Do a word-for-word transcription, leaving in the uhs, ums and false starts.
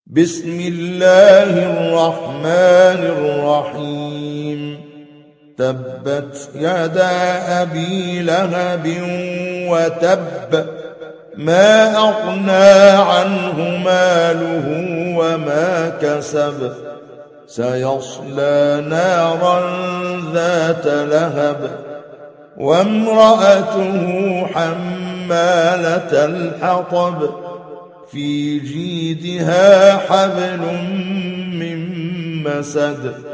بسم الله الرحمن الرحيم تبت يدا أبي لهب وتب ما أغنى عنه ماله وما كسب سيصلى نارا ذات لهب وامرأته حمالة الحطب في جيدها حبل من مسد